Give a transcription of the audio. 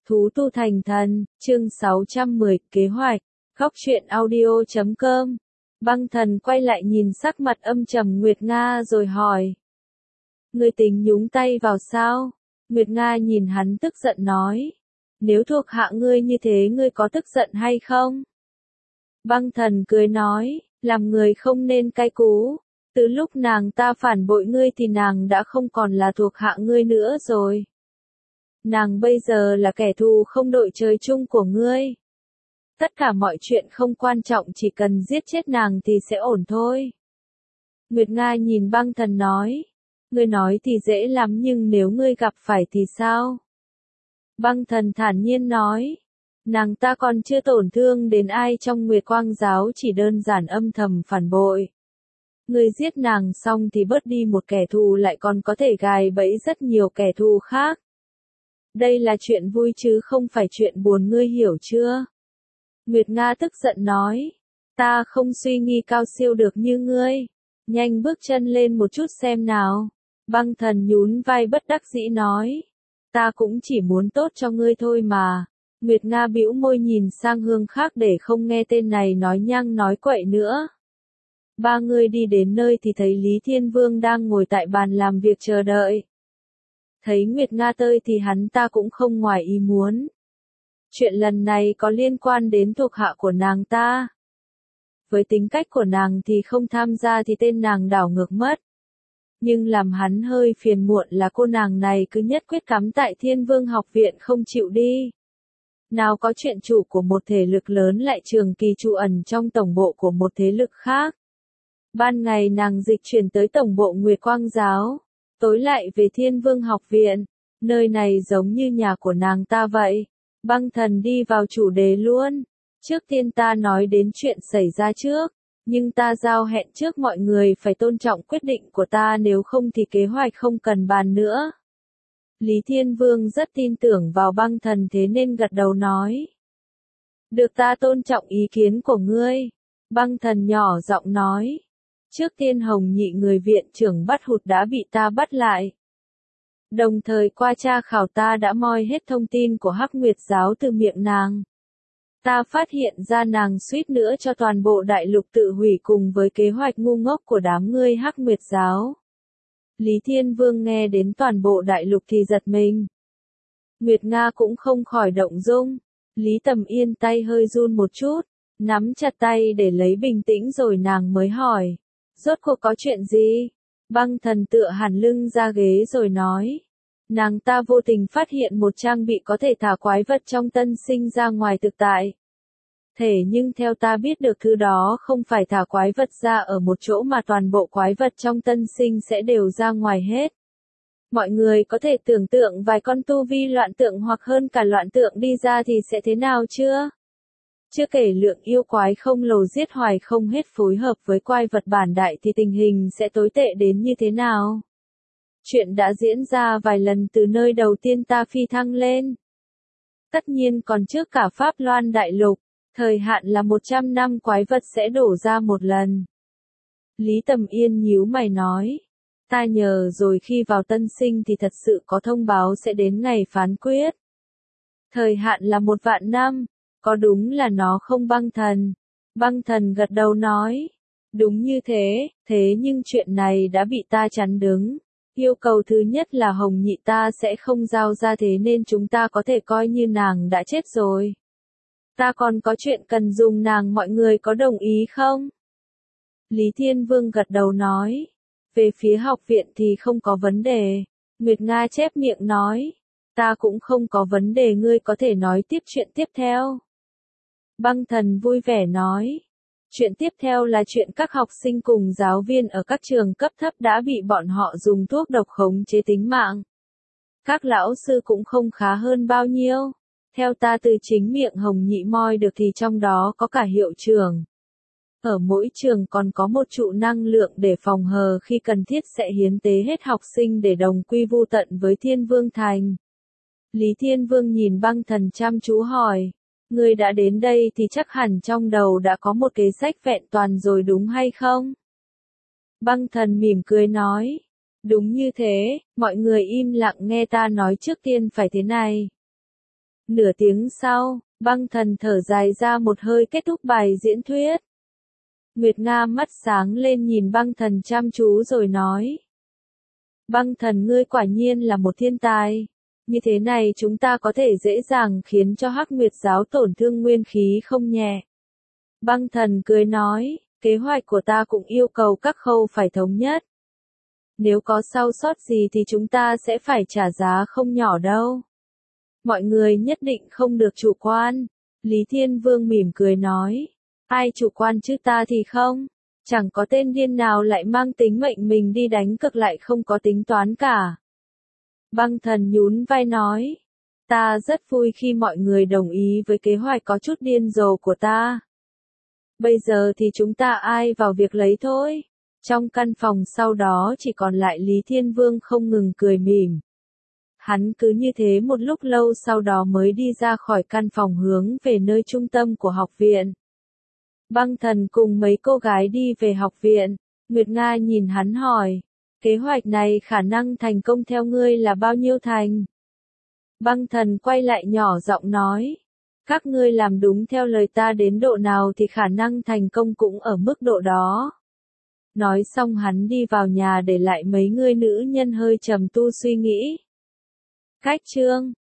Thú tu thành thần, chương 610, kế hoạch, góc truyện audio.com. Băng thần quay lại nhìn sắc mặt âm trầm Nguyệt Nga rồi hỏi. Ngươi tính nhúng tay vào sao? Nguyệt Nga nhìn hắn tức giận nói. Nếu thuộc hạ ngươi như thế ngươi có tức giận hay không? Băng thần cười nói, làm người không nên cay cú. Từ lúc nàng ta phản bội ngươi thì nàng đã không còn là thuộc hạ ngươi nữa rồi. Nàng bây giờ là kẻ thù không đội trời chung của ngươi. Tất cả mọi chuyện không quan trọng, chỉ cần giết chết nàng thì sẽ ổn thôi. Nguyệt Nga nhìn băng thần nói. Ngươi nói thì dễ lắm nhưng nếu ngươi gặp phải thì sao? Băng thần thản nhiên nói. Nàng ta còn chưa tổn thương đến ai trong Nguyệt Quang giáo, chỉ đơn giản âm thầm phản bội. Ngươi giết nàng xong thì bớt đi một kẻ thù, lại còn có thể gài bẫy rất nhiều kẻ thù khác. Đây là chuyện vui chứ không phải chuyện buồn, ngươi hiểu chưa? Nguyệt Nga tức giận nói. Ta không suy nghĩ cao siêu được như ngươi. Nhanh bước chân lên một chút xem nào. Băng thần nhún vai bất đắc dĩ nói. Ta cũng chỉ muốn tốt cho ngươi thôi mà. Nguyệt Nga bĩu môi nhìn sang hướng khác để không nghe tên này nói nhăng nói quậy nữa. Ba người đi đến nơi thì thấy Lý Thiên Vương đang ngồi tại bàn làm việc chờ đợi. Thấy Nguyệt Nga tới thì hắn ta cũng không ngoài ý muốn. Chuyện lần này có liên quan đến thuộc hạ của nàng ta. Với tính cách của nàng thì không tham gia thì tên nàng đảo ngược mất. Nhưng làm hắn hơi phiền muộn là cô nàng này cứ nhất quyết cắm tại Thiên Vương học viện không chịu đi. Nào có chuyện chủ của một thể lực lớn lại trường kỳ trú ẩn trong tổng bộ của một thế lực khác. Ban ngày nàng dịch chuyển tới tổng bộ Nguyệt Quang giáo, tối lại về Thiên Vương học viện, nơi này giống như nhà của nàng ta vậy. Băng thần đi vào chủ đề luôn. Trước tiên ta nói đến chuyện xảy ra trước, nhưng ta giao hẹn trước mọi người phải tôn trọng quyết định của ta, nếu không thì kế hoạch không cần bàn nữa. Lý Thiên Vương rất tin tưởng vào băng thần thế nên gật đầu nói. Được, ta tôn trọng ý kiến của ngươi. Băng thần nhỏ giọng nói. Trước tiên Hồng Nhị người viện trưởng bắt hụt đã bị ta bắt lại. Đồng thời qua tra khảo ta đã moi hết thông tin của Hắc Nguyệt giáo từ miệng nàng. Ta phát hiện ra nàng suýt nữa cho toàn bộ đại lục tự hủy cùng với kế hoạch ngu ngốc của đám ngươi Hắc Nguyệt giáo. Lý Thiên Vương nghe đến toàn bộ đại lục thì giật mình. Nguyệt Nga cũng không khỏi động dung. Lý Tầm Yên tay hơi run một chút, nắm chặt tay để lấy bình tĩnh rồi nàng mới hỏi. Rốt cuộc có chuyện gì? Băng thần tựa hẳn lưng ra ghế rồi nói. Nàng ta vô tình phát hiện một trang bị có thể thả quái vật trong tân sinh ra ngoài thực tại. Thế nhưng theo ta biết được thứ đó không phải thả quái vật ra ở một chỗ mà toàn bộ quái vật trong tân sinh sẽ đều ra ngoài hết. Mọi người có thể tưởng tượng vài con tu vi loạn tượng hoặc hơn cả loạn tượng đi ra thì sẽ thế nào chưa? Chưa kể lượng yêu quái không lồ giết hoài không hết phối hợp với quái vật bản đại thì tình hình sẽ tồi tệ đến như thế nào? Chuyện đã diễn ra vài lần từ nơi đầu tiên ta phi thăng lên. Tất nhiên còn trước cả Pháp Loan đại lục, thời hạn là 100 năm quái vật sẽ đổ ra một lần. Lý Tầm Yên nhíu mày nói. Ta nhờ rồi khi vào tân sinh thì thật sự có thông báo sẽ đến ngày phán quyết. Thời hạn là 1.000 năm, có đúng là nó không băng thần? Băng thần gật đầu nói. Đúng như thế, thế nhưng chuyện này đã bị ta chắn đứng. Yêu cầu thứ nhất là Hồng Nhị ta sẽ không giao ra, thế nên chúng ta có thể coi như nàng đã chết rồi. Ta còn có chuyện cần dùng nàng, mọi người có đồng ý không? Lý Thiên Vương gật đầu nói. Về phía học viện thì không có vấn đề. Nguyệt Nga chép miệng nói. Ta cũng không có vấn đề, ngươi có thể nói tiếp chuyện tiếp theo. Băng thần vui vẻ nói. Chuyện tiếp theo là chuyện các học sinh cùng giáo viên ở các trường cấp thấp đã bị bọn họ dùng thuốc độc khống chế tính mạng. Các lão sư cũng không khá hơn bao nhiêu. Theo ta từ chính miệng Hồng Nhị moi được thì trong đó có cả hiệu trưởng. Ở mỗi trường còn có một trụ năng lượng để phòng hờ khi cần thiết sẽ hiến tế hết học sinh để đồng quy vu tận với Thiên Vương Thành. Lý Thiên Vương nhìn băng thần chăm chú hỏi. Ngươi đã đến đây thì chắc hẳn trong đầu đã có một kế sách vẹn toàn rồi đúng hay không? Băng thần mỉm cười nói. Đúng như thế, mọi người im lặng nghe ta nói trước tiên phải thế này. Nửa tiếng sau, Băng Thần thở dài ra một hơi kết thúc bài diễn thuyết. Nguyệt Nga mắt sáng lên nhìn Băng Thần chăm chú rồi nói. Băng Thần ngươi quả nhiên là một thiên tài. Như thế này chúng ta có thể dễ dàng khiến cho Hắc Nguyệt giáo tổn thương nguyên khí không nhẹ. Băng Thần cười nói, kế hoạch của ta cũng yêu cầu các khâu phải thống nhất. Nếu có sai sót gì thì chúng ta sẽ phải trả giá không nhỏ đâu. Mọi người nhất định không được chủ quan. Lý Thiên Vương mỉm cười nói. Ai chủ quan chứ ta thì không. Chẳng có tên điên nào lại mang tính mệnh mình đi đánh cược lại không có tính toán cả. Băng Thần nhún vai nói. Ta rất vui khi mọi người đồng ý với kế hoạch có chút điên rồ của ta. Bây giờ thì chúng ta ai vào việc lấy thôi. Trong căn phòng sau đó chỉ còn lại Lý Thiên Vương không ngừng cười mỉm. Hắn cứ như thế một lúc lâu sau đó mới đi ra khỏi căn phòng hướng về nơi trung tâm của học viện. Băng Thần cùng mấy cô gái đi về học viện. Nguyệt Nga nhìn hắn hỏi. Kế hoạch này khả năng thành công theo ngươi là bao nhiêu thành? Băng Thần quay lại nhỏ giọng nói. Các ngươi làm đúng theo lời ta đến độ nào thì khả năng thành công cũng ở mức độ đó. Nói xong hắn đi vào nhà để lại mấy người nữ nhân hơi trầm tu suy nghĩ. Cách chương